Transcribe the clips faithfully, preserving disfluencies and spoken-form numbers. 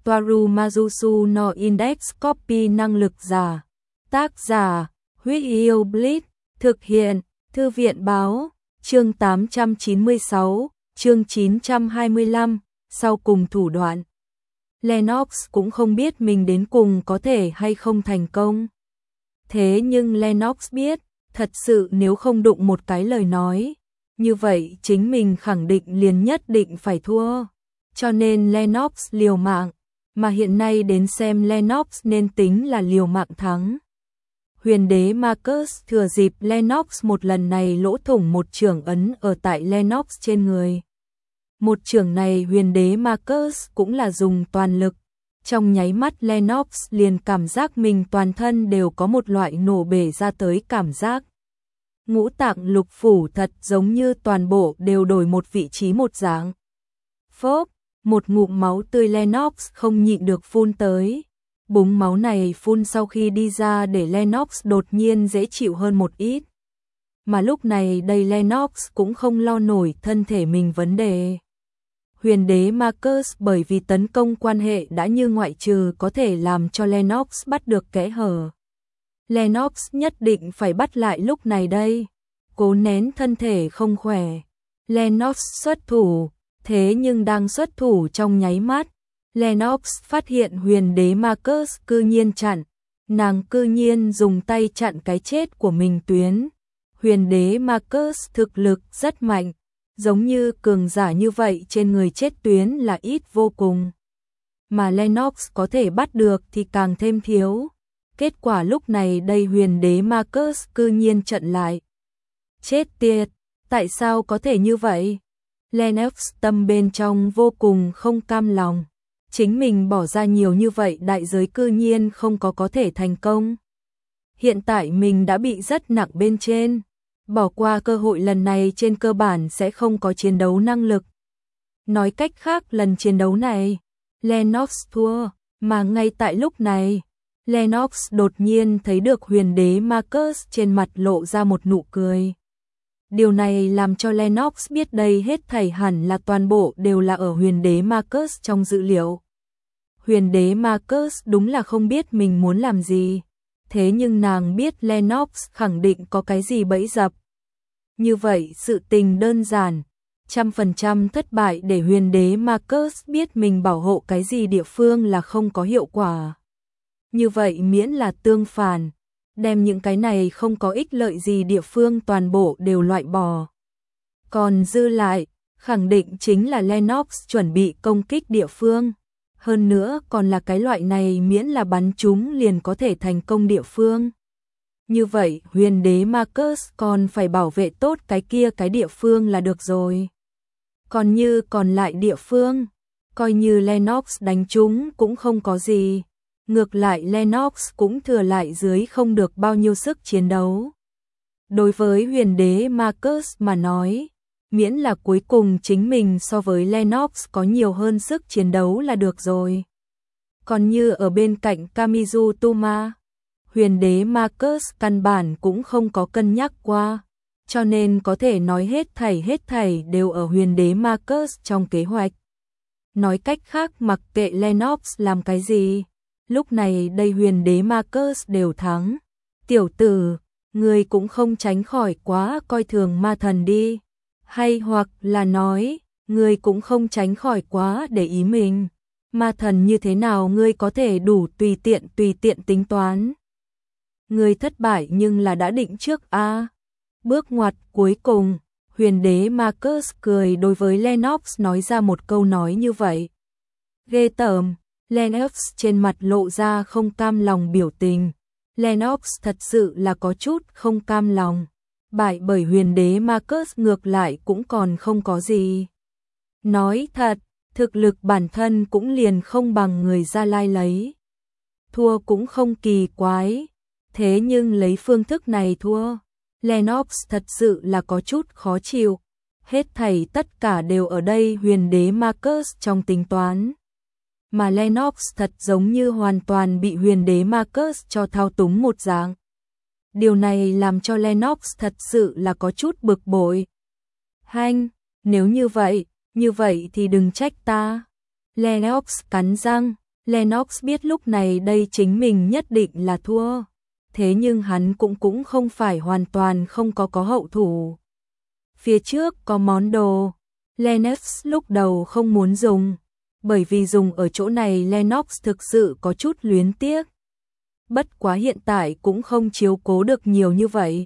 Toaru Majusu no Index Copy năng lực giả. Tác giả, Huyết Yêu Blitz, thực hiện, Thư viện báo, chương tám trăm chín mươi sáu, chương chín trăm hai mươi lăm, sau cùng thủ đoạn. Lennox cũng không biết mình đến cùng có thể hay không thành công. Thế nhưng Lennox biết, thật sự nếu không đụng một cái lời nói, như vậy chính mình khẳng định liền nhất định phải thua. Cho nên Lennox liều mạng, mà hiện nay đến xem Lennox nên tính là liều mạng thắng. Huyền đế Marcus thừa dịp Lennox một lần này lỗ thủng một chưởng ấn ở tại Lennox trên người. Một chưởng này huyền đế Marcus cũng là dùng toàn lực. Trong nháy mắt Lennox liền cảm giác mình toàn thân đều có một loại nổ bể ra tới cảm giác. Ngũ tạng lục phủ thật giống như toàn bộ đều đổi một vị trí một dạng. Phốc, một ngụm máu tươi Lennox không nhịn được phun tới. Búng máu này phun sau khi đi ra để Lennox đột nhiên dễ chịu hơn một ít. Mà lúc này đây Lennox cũng không lo nổi thân thể mình vấn đề. Huyền đế Marcus bởi vì tấn công quan hệ đã như ngoại trừ có thể làm cho Lennox bắt được kẽ hở. Lennox nhất định phải bắt lại lúc này đây. Cố nén thân thể không khỏe. Lennox xuất thủ, thế nhưng đang xuất thủ trong nháy mắt. Lennox phát hiện huyền đế Marcus cư nhiên chặn. Nàng cư nhiên dùng tay chặn cái chết của mình tuyến. Huyền đế Marcus thực lực rất mạnh. Giống như cường giả như vậy trên người chết tuyến là ít vô cùng. Mà Lennox có thể bắt được thì càng thêm thiếu. Kết quả lúc này đây huyền đế Marcus cư nhiên chặn lại. Chết tiệt, tại sao có thể như vậy? Lennox tâm bên trong vô cùng không cam lòng. Chính mình bỏ ra nhiều như vậy đại giới cư nhiên không có có thể thành công. Hiện tại mình đã bị rất nặng bên trên. Bỏ qua cơ hội lần này trên cơ bản sẽ không có chiến đấu năng lực. Nói cách khác lần chiến đấu này, Lennox thua, mà ngay tại lúc này, Lennox đột nhiên thấy được huyền đế Marcus trên mặt lộ ra một nụ cười. Điều này làm cho Lennox biết đây hết thảy hẳn là toàn bộ đều là ở huyền đế Marcus trong dự liệu. Huyền đế Marcus đúng là không biết mình muốn làm gì, thế nhưng nàng biết Lennox khẳng định có cái gì bẫy dập. Như vậy sự tình đơn giản, trăm phần trăm thất bại để huyền đế Marcus biết mình bảo hộ cái gì địa phương là không có hiệu quả. Như vậy miễn là tương phản, đem những cái này không có ích lợi gì địa phương toàn bộ đều loại bỏ. Còn dư lại, khẳng định chính là Lennox chuẩn bị công kích địa phương. Hơn nữa còn là cái loại này miễn là bắn chúng liền có thể thành công địa phương. Như vậy huyền đế Marcus còn phải bảo vệ tốt cái kia cái địa phương là được rồi. Còn như còn lại địa phương, coi như Lennox đánh chúng cũng không có gì. Ngược lại Lennox cũng thừa lại dưới không được bao nhiêu sức chiến đấu. Đối với huyền đế Marcus mà nói, miễn là cuối cùng chính mình so với Lennox có nhiều hơn sức chiến đấu là được rồi. Còn như ở bên cạnh Kamizu Toma, huyền đế Marcus căn bản cũng không có cân nhắc qua, cho nên có thể nói hết thảy hết thảy đều ở huyền đế Marcus trong kế hoạch. Nói cách khác mặc kệ Lennox làm cái gì, lúc này đây huyền đế Marcus đều thắng. Tiểu tử, người cũng không tránh khỏi quá coi thường ma thần đi. Hay hoặc là nói, người cũng không tránh khỏi quá để ý mình. Ma thần như thế nào ngươi có thể đủ tùy tiện tùy tiện tính toán. Người thất bại nhưng là đã định trước a. À. Bước ngoặt cuối cùng, huyền đế Marcus cười đối với Lennox nói ra một câu nói như vậy. Ghê tởm, Lennox trên mặt lộ ra không cam lòng biểu tình. Lennox thật sự là có chút không cam lòng. Bại bởi huyền đế Marcus ngược lại cũng còn không có gì. Nói thật, thực lực bản thân cũng liền không bằng người Gia Lai lấy. Thua cũng không kỳ quái. Thế nhưng lấy phương thức này thua, Lennox thật sự là có chút khó chịu. Hết thảy tất cả đều ở đây huyền đế Marcus trong tính toán. Mà Lennox thật giống như hoàn toàn bị huyền đế Marcus cho thao túng một dạng. Điều này làm cho Lennox thật sự là có chút bực bội. Hanh, nếu như vậy, như vậy thì đừng trách ta. Lennox cắn răng, Lennox biết lúc này đây chính mình nhất định là thua, thế nhưng hắn cũng cũng không phải hoàn toàn không có có hậu thủ. Phía trước có món đồ, Lennox lúc đầu không muốn dùng, bởi vì dùng ở chỗ này Lennox thực sự có chút luyến tiếc. Bất quá hiện tại cũng không chiếu cố được nhiều như vậy.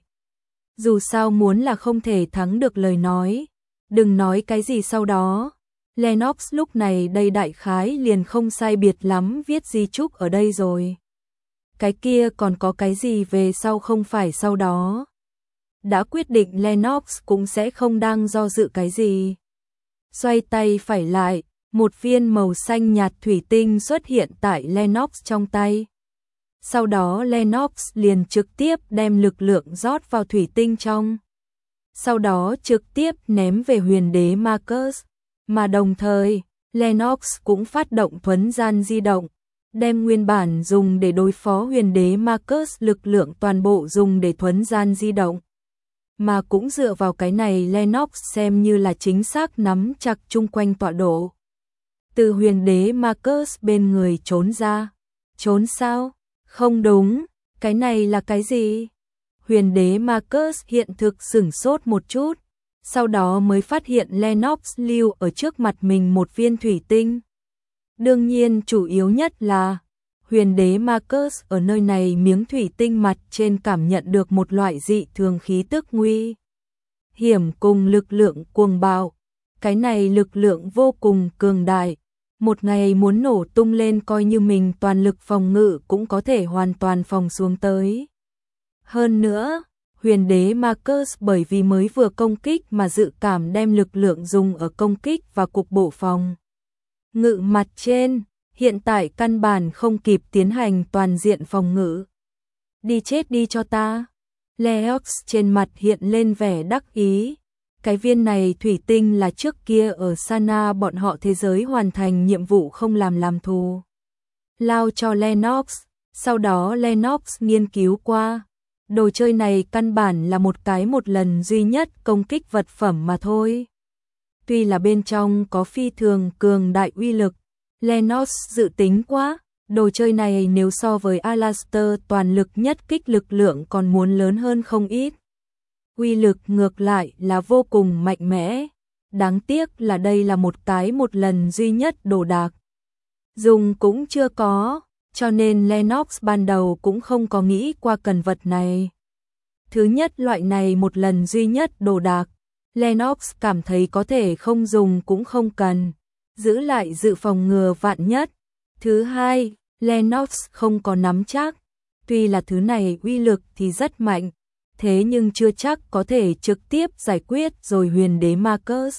Dù sao muốn là không thể thắng được lời nói, đừng nói cái gì sau đó. Lennox lúc này đây đại khái liền không sai biệt lắm viết di chúc ở đây rồi. Cái kia còn có cái gì về sau không phải sau đó. Đã quyết định Lennox cũng sẽ không đang do dự cái gì. Xoay tay phải lại, một viên màu xanh nhạt thủy tinh xuất hiện tại Lennox trong tay. Sau đó Lennox liền trực tiếp đem lực lượng rót vào thủy tinh trong. Sau đó trực tiếp ném về huyền đế Marcus. Mà đồng thời, Lennox cũng phát động thuấn gian di động, đem nguyên bản dùng để đối phó huyền đế Marcus lực lượng toàn bộ dùng để thuấn gian di động. Mà cũng dựa vào cái này Lennox xem như là chính xác nắm chặt chung quanh tọa độ. Từ huyền đế Marcus bên người trốn ra. Trốn sao? Không đúng, cái này là cái gì? Huyền đế Marcus hiện thực sửng sốt một chút, sau đó mới phát hiện Lennox lưu ở trước mặt mình một viên thủy tinh. Đương nhiên chủ yếu nhất là huyền đế Marcus ở nơi này miếng thủy tinh mặt trên cảm nhận được một loại dị thường khí tức nguy hiểm cùng lực lượng cuồng bạo. Cái này lực lượng vô cùng cường đại. Một ngày muốn nổ tung lên coi như mình toàn lực phòng ngự cũng có thể hoàn toàn phòng xuống tới. Hơn nữa, huyền đế Marcus bởi vì mới vừa công kích mà dự cảm đem lực lượng dùng ở công kích và cục bộ phòng ngự mặt trên, hiện tại căn bản không kịp tiến hành toàn diện phòng ngự. Đi chết đi cho ta. Lennox trên mặt hiện lên vẻ đắc ý. Cái viên này thủy tinh là trước kia ở Sana bọn họ thế giới hoàn thành nhiệm vụ không làm làm thù lao cho Lennox. Sau đó Lennox nghiên cứu qua. Đồ chơi này căn bản là một cái một lần duy nhất công kích vật phẩm mà thôi. Tuy là bên trong có phi thường cường đại uy lực, Lennox dự tính quá, đồ chơi này nếu so với Alastor toàn lực nhất kích lực lượng còn muốn lớn hơn không ít. Uy lực ngược lại là vô cùng mạnh mẽ. Đáng tiếc là đây là một cái một lần duy nhất đồ đạc. Dùng cũng chưa có, cho nên Lennox ban đầu cũng không có nghĩ qua cần vật này. Thứ nhất loại này một lần duy nhất đồ đạc, Lennox cảm thấy có thể không dùng cũng không cần, giữ lại dự phòng ngừa vạn nhất. Thứ hai, Lennox không có nắm chắc, tuy là thứ này uy lực thì rất mạnh, thế nhưng chưa chắc có thể trực tiếp giải quyết rồi huyền đế Marcus.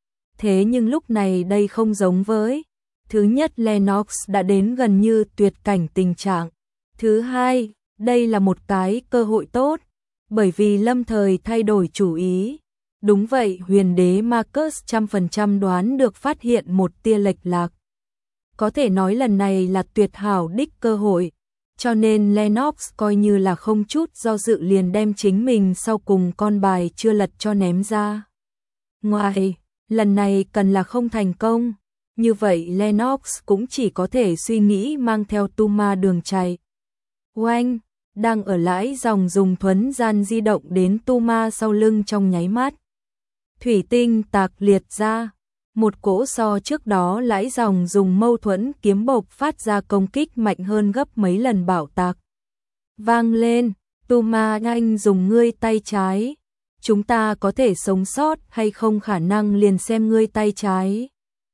Thế nhưng lúc này đây không giống với. Thứ nhất Lennox đã đến gần như tuyệt cảnh tình trạng. Thứ hai, đây là một cái cơ hội tốt, bởi vì lâm thời thay đổi chủ ý. Đúng vậy, huyền đế Marcus trăm phần trăm đoán được phát hiện một tia lệch lạc. Có thể nói lần này là tuyệt hảo đích cơ hội, cho nên Lennox coi như là không chút do dự liền đem chính mình sau cùng con bài chưa lật cho ném ra. Ngoài, lần này cần là không thành công, như vậy Lennox cũng chỉ có thể suy nghĩ mang theo Tuma đường chạy. Oanh, đang ở lãi dòng dùng thuấn gian di động đến Tuma sau lưng trong nháy mắt. Thủy tinh tạc liệt ra, một cỗ so trước đó lãi dòng dùng mâu thuẫn kiếm bộc phát ra công kích mạnh hơn gấp mấy lần bảo tạc. Vang lên, Tuma anh dùng ngươi tay trái. Chúng ta có thể sống sót hay không khả năng liền xem ngươi tay trái.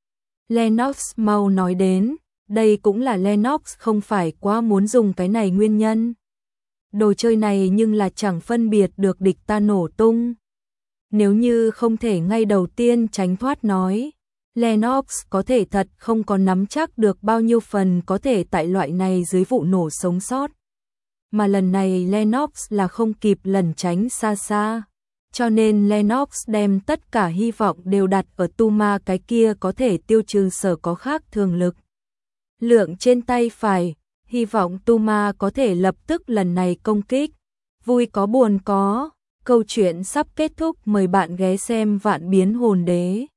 Lennox mau nói đến, đây cũng là Lennox không phải quá muốn dùng cái này nguyên nhân. Đồ chơi này nhưng là chẳng phân biệt được địch ta nổ tung. Nếu như không thể ngay đầu tiên tránh thoát nói, Lennox có thể thật không có nắm chắc được bao nhiêu phần có thể tại loại này dưới vụ nổ sống sót. Mà lần này Lennox là không kịp lẩn tránh xa xa. Cho nên Lennox đem tất cả hy vọng đều đặt ở Tuma cái kia có thể tiêu trừ sở có khác thường lực. Lượng trên tay phải, hy vọng Tuma có thể lập tức lần này công kích. Vui có buồn có, câu chuyện sắp kết thúc, mời bạn ghé xem Vạn Biến Hồn Đế.